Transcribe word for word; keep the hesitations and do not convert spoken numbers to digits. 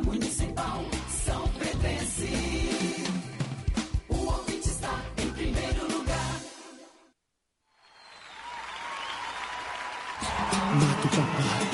Municipal São Pedrense. O ouvinte está em primeiro lugar. Mato Papai.